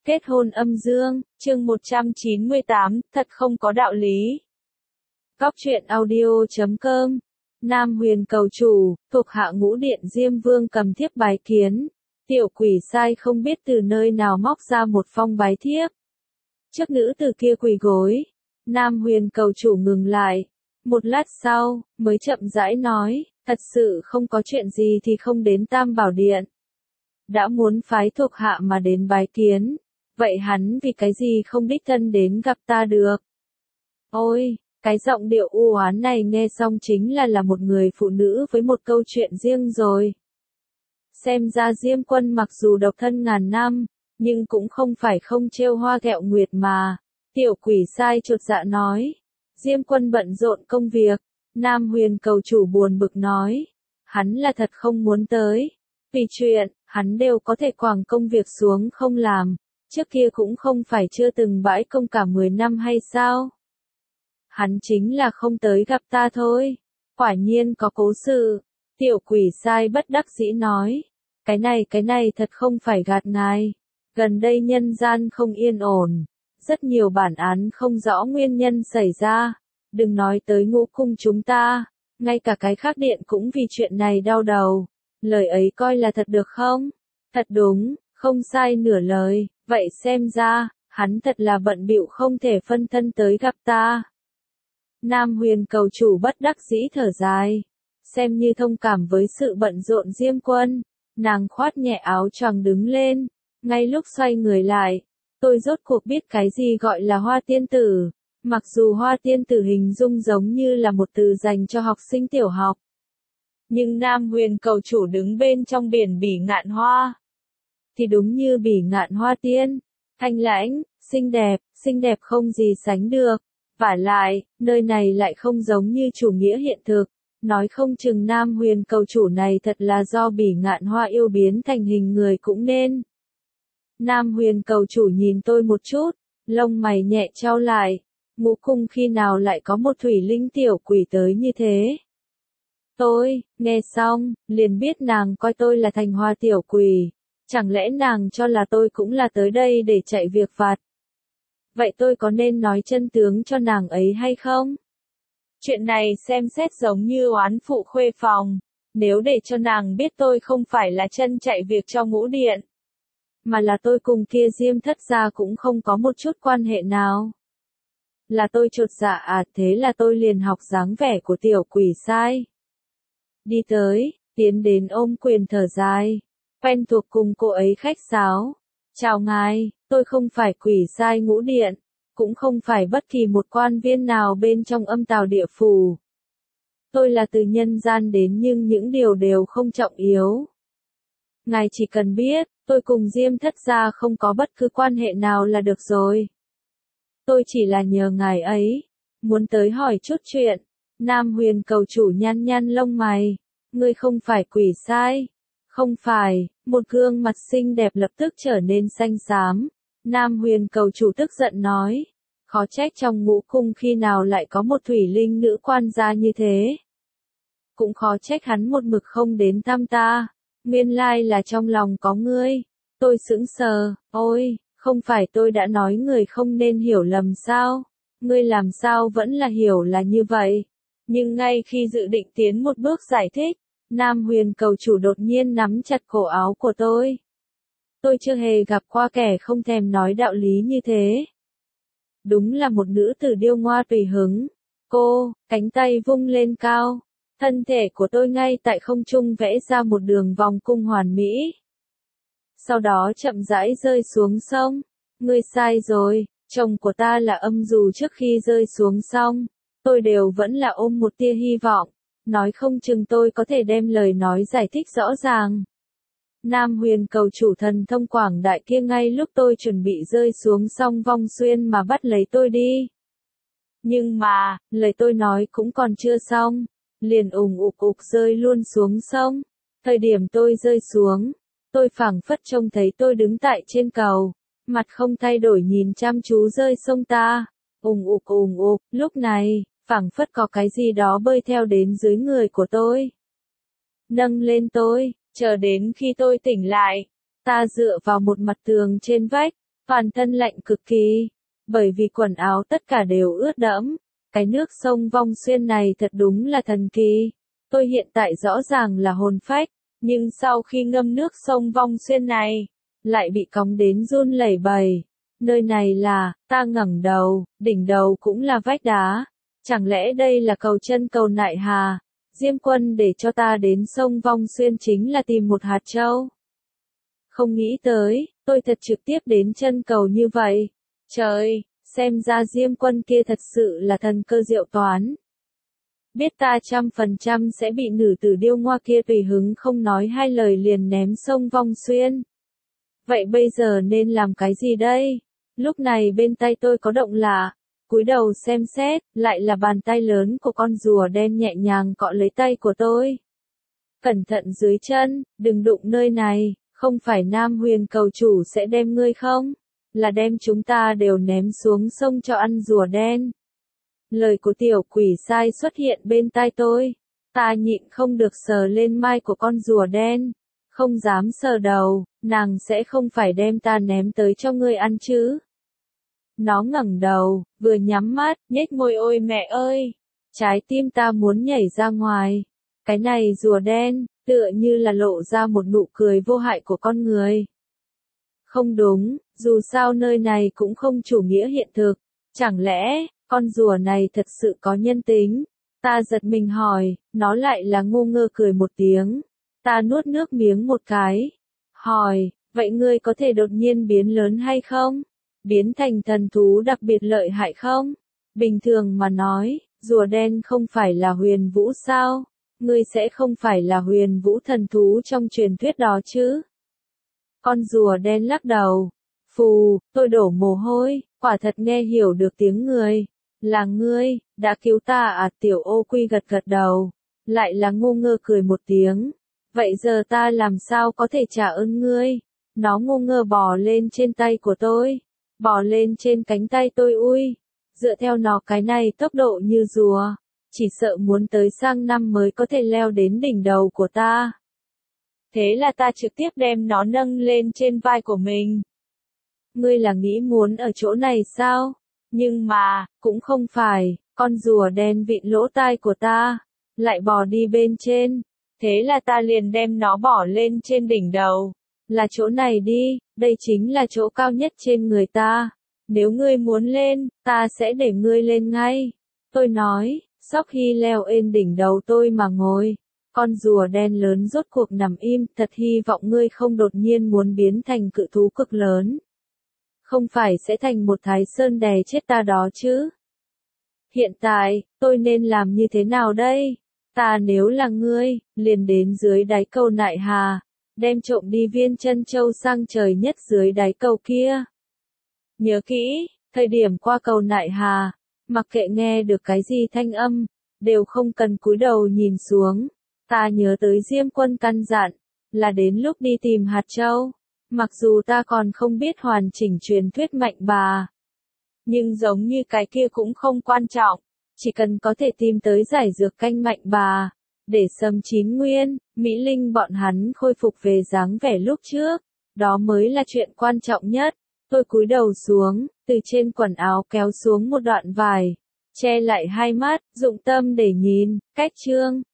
Kết hôn âm dương, chương 198, thật không có đạo lý. Góc truyện audio.com. Nam Huyền cầu chủ, thuộc hạ Ngũ Điện Diêm Vương cầm thiếp bái kiến. Tiểu quỷ sai không biết từ nơi nào móc ra một phong bái thiếp. Trước nữ từ kia quỳ gối, Nam Huyền cầu chủ ngừng lại. Một lát sau, mới chậm rãi nói, thật sự không có chuyện gì thì không đến Tam Bảo Điện. Đã muốn phái thuộc hạ mà đến bái kiến, vậy hắn vì cái gì không đích thân đến gặp ta được? Ôi, cái giọng điệu u oán này nghe xong chính là một người phụ nữ với một câu chuyện riêng rồi. Xem ra Diêm Quân mặc dù độc thân ngàn năm, nhưng cũng không phải không trêu hoa ghẹo nguyệt mà. Tiểu quỷ sai chột dạ nói. Diêm Quân bận rộn công việc. Nam Huyền cầu chủ buồn bực nói. Hắn là thật không muốn tới. Vì chuyện, hắn đều có thể quẳng công việc xuống không làm. Trước kia cũng không phải chưa từng bãi công cả 10 năm hay sao? Hắn chính là không tới gặp ta thôi. Quả nhiên có cố sự. Tiểu quỷ sai bất đắc dĩ nói. Cái này thật không phải gạt ngài. Gần đây nhân gian không yên ổn. Rất nhiều bản án không rõ nguyên nhân xảy ra. Đừng nói tới ngũ cung chúng ta. Ngay cả cái khác điện cũng vì chuyện này đau đầu. Lời ấy coi là thật được không? Thật đúng, không sai nửa lời. Vậy xem ra, hắn thật là bận bịu không thể phân thân tới gặp ta. Nam Huyền cầu chủ bất đắc dĩ thở dài. Xem như thông cảm với sự bận rộn Diêm Quân. Nàng khoát nhẹ áo choàng đứng lên. Ngay lúc xoay người lại, tôi rốt cuộc biết cái gì gọi là hoa tiên tử. Mặc dù hoa tiên tử hình dung giống như là một từ dành cho học sinh tiểu học. Nhưng Nam Huyền cầu chủ đứng bên trong biển bỉ ngạn hoa. Thì đúng như bỉ ngạn hoa tiên. Thanh lãnh, xinh đẹp không gì sánh được. Vả lại, nơi này lại không giống như chủ nghĩa hiện thực. Nói không chừng Nam Huyền cầu chủ này thật là do bỉ ngạn hoa yêu biến thành hình người cũng nên. Nam Huyền cầu chủ nhìn tôi một chút, lông mày nhẹ trao lại. Ngũ cung khi nào lại có một thủy linh tiểu quỷ tới như thế? Tôi, nghe xong, liền biết nàng coi tôi là thành hoa tiểu quỷ. Chẳng lẽ nàng cho là tôi cũng là tới đây để chạy việc vặt? Vậy tôi có nên nói chân tướng cho nàng ấy hay không? Chuyện này xem xét giống như oán phụ khuê phòng. Nếu để cho nàng biết tôi không phải là chân chạy việc cho Ngũ Điện, mà là tôi cùng kia Diêm thất gia cũng không có một chút quan hệ nào. Là tôi chột dạ à, thế là tôi liền học dáng vẻ của tiểu quỷ sai. Đi tới, tiến đến ôm quyền thở dài. Quen thuộc cùng cô ấy khách sáo. Chào ngài, tôi không phải quỷ sai Ngũ Điện, cũng không phải bất kỳ một quan viên nào bên trong âm tào địa phủ. Tôi là từ nhân gian đến nhưng những điều đều không trọng yếu. Ngài chỉ cần biết, tôi cùng Diêm thất gia không có bất cứ quan hệ nào là được rồi. Tôi chỉ là nhờ ngài ấy, muốn tới hỏi chút chuyện. Nam Huyền cầu chủ nhăn nhăn lông mày. Ngươi không phải quỷ sai. Không phải, một gương mặt xinh đẹp lập tức trở nên xanh xám. Nam Huyền cầu chủ tức giận nói. Khó trách trong ngũ cung khi nào lại có một thủy linh nữ quan gia như thế. Cũng khó trách hắn một mực không đến thăm ta. Nguyên lai là trong lòng có ngươi. Tôi sững sờ, ôi, không phải tôi đã nói người không nên hiểu lầm sao? Ngươi làm sao vẫn là hiểu là như vậy? Nhưng ngay khi dự định tiến một bước giải thích, Nam Huyền cầu chủ đột nhiên nắm chặt cổ áo của tôi. Tôi chưa hề gặp qua kẻ không thèm nói đạo lý như thế. Đúng là một nữ tử điêu ngoa tùy hứng. Cô, cánh tay vung lên cao. Thân thể của tôi ngay tại không trung vẽ ra một đường vòng cung hoàn mỹ. Sau đó chậm rãi rơi xuống sông. Ngươi sai rồi, chồng của ta là âm dù trước khi rơi xuống sông. Tôi đều vẫn là ôm một tia hy vọng. Nói không chừng tôi có thể đem lời nói giải thích rõ ràng. Nam Huyền cầu chủ thần thông quảng đại kia ngay lúc tôi chuẩn bị rơi xuống sông Vong Xuyên mà bắt lấy tôi đi. Nhưng mà, lời tôi nói cũng còn chưa xong. Liền ủng ục rơi luôn xuống sông. Thời điểm tôi rơi xuống, tôi phảng phất trông thấy tôi đứng tại trên cầu. Mặt không thay đổi nhìn chăm chú rơi sông ta. Ủng ục, lúc này, phảng phất có cái gì đó bơi theo đến dưới người của tôi. Nâng lên tôi, chờ đến khi tôi tỉnh lại. Ta dựa vào một mặt tường trên vách. toàn thân lạnh cực kỳ, bởi vì quần áo tất cả đều ướt đẫm. Cái nước sông Vong Xuyên này thật đúng là thần kỳ. Tôi hiện tại rõ ràng là hồn phách, nhưng sau khi ngâm nước sông Vong Xuyên này, lại bị cóng đến run lẩy bẩy. Nơi này là, ta ngẩng đầu, đỉnh đầu cũng là vách đá. Chẳng lẽ đây là cầu chân cầu Nại Hà? Diêm Quân để cho ta đến sông Vong Xuyên chính là tìm một hạt châu. Không nghĩ tới, tôi thật trực tiếp đến chân cầu như vậy. Trời, xem ra Diêm Quân kia thật sự là thần cơ diệu toán. Biết ta 100% sẽ bị nữ tử điêu ngoa kia tùy hứng không nói hai lời liền ném sông Vong Xuyên. Vậy bây giờ nên làm cái gì đây? Lúc này bên tay tôi có động lạ, cúi đầu xem xét, lại là bàn tay lớn của con rùa đen nhẹ nhàng cọ lấy tay của tôi. Cẩn thận dưới chân, đừng đụng nơi này, không phải Nam Huyền cầu chủ sẽ đem ngươi không? Là đem chúng ta đều ném xuống sông cho ăn rùa đen. Lời của tiểu quỷ sai xuất hiện bên tai tôi. Ta nhịn không được sờ lên mai của con rùa đen. Không dám sờ đầu, nàng sẽ không phải đem ta ném tới cho ngươi ăn chứ. Nó ngẩng đầu, vừa nhắm mắt, nhếch môi ôi mẹ ơi. Trái tim ta muốn nhảy ra ngoài. Cái này rùa đen, tựa như là lộ ra một nụ cười vô hại của con người. Không đúng, dù sao nơi này cũng không chủ nghĩa hiện thực. Chẳng lẽ, con rùa này thật sự có nhân tính? Ta giật mình hỏi, nó lại là ngu ngơ cười một tiếng. Ta nuốt nước miếng một cái. Hỏi, vậy ngươi có thể đột nhiên biến lớn hay không? Biến thành thần thú đặc biệt lợi hại không? Bình thường mà nói, rùa đen không phải là huyền vũ sao? Ngươi sẽ không phải là huyền vũ thần thú trong truyền thuyết đó chứ? Con rùa đen lắc đầu. Phù, tôi đổ mồ hôi, quả thật nghe hiểu được tiếng người. Là ngươi, đã cứu ta à? Tiểu ô quy gật gật đầu. Lại là ngu ngơ cười một tiếng. Vậy giờ ta làm sao có thể trả ơn ngươi? Nó ngu ngơ bò lên trên tay của tôi. Bò lên trên cánh tay tôi ui. Dựa theo nó cái này tốc độ như rùa. Chỉ sợ muốn tới sang năm mới có thể leo đến đỉnh đầu của ta. Thế là ta trực tiếp đem nó nâng lên trên vai của mình. Ngươi là nghĩ muốn ở chỗ này sao? Nhưng mà, cũng không phải, con rùa đen vịn lỗ tai của ta, lại bò đi bên trên. Thế là ta liền đem nó bỏ lên trên đỉnh đầu. Là chỗ này đi, đây chính là chỗ cao nhất trên người ta. Nếu ngươi muốn lên, ta sẽ để ngươi lên ngay. Tôi nói, sau khi leo lên đỉnh đầu tôi mà ngồi. Con rùa đen lớn rốt cuộc nằm im, thật hy vọng ngươi không đột nhiên muốn biến thành cự thú cực lớn. Không phải sẽ thành một Thái Sơn đè chết ta đó chứ. Hiện tại, tôi nên làm như thế nào đây? Ta nếu là ngươi, liền đến dưới đáy cầu Nại Hà, đem trộm đi viên chân châu sang trời nhất dưới đáy cầu kia. Nhớ kỹ, thời điểm qua cầu Nại Hà, mặc kệ nghe được cái gì thanh âm, đều không cần cúi đầu nhìn xuống. Ta nhớ tới Diêm Quân căn dặn, là đến lúc đi tìm hạt châu. Mặc dù ta còn không biết hoàn chỉnh truyền thuyết mạnh bà, nhưng giống như cái kia cũng không quan trọng, chỉ cần có thể tìm tới giải dược canh mạnh bà, để Sâm Chín Nguyên, Mỹ Linh bọn hắn khôi phục về dáng vẻ lúc trước, đó mới là chuyện quan trọng nhất. Tôi cúi đầu xuống, từ trên quần áo kéo xuống một đoạn vải, che lại hai mắt, dụng tâm để nhìn, cách chương.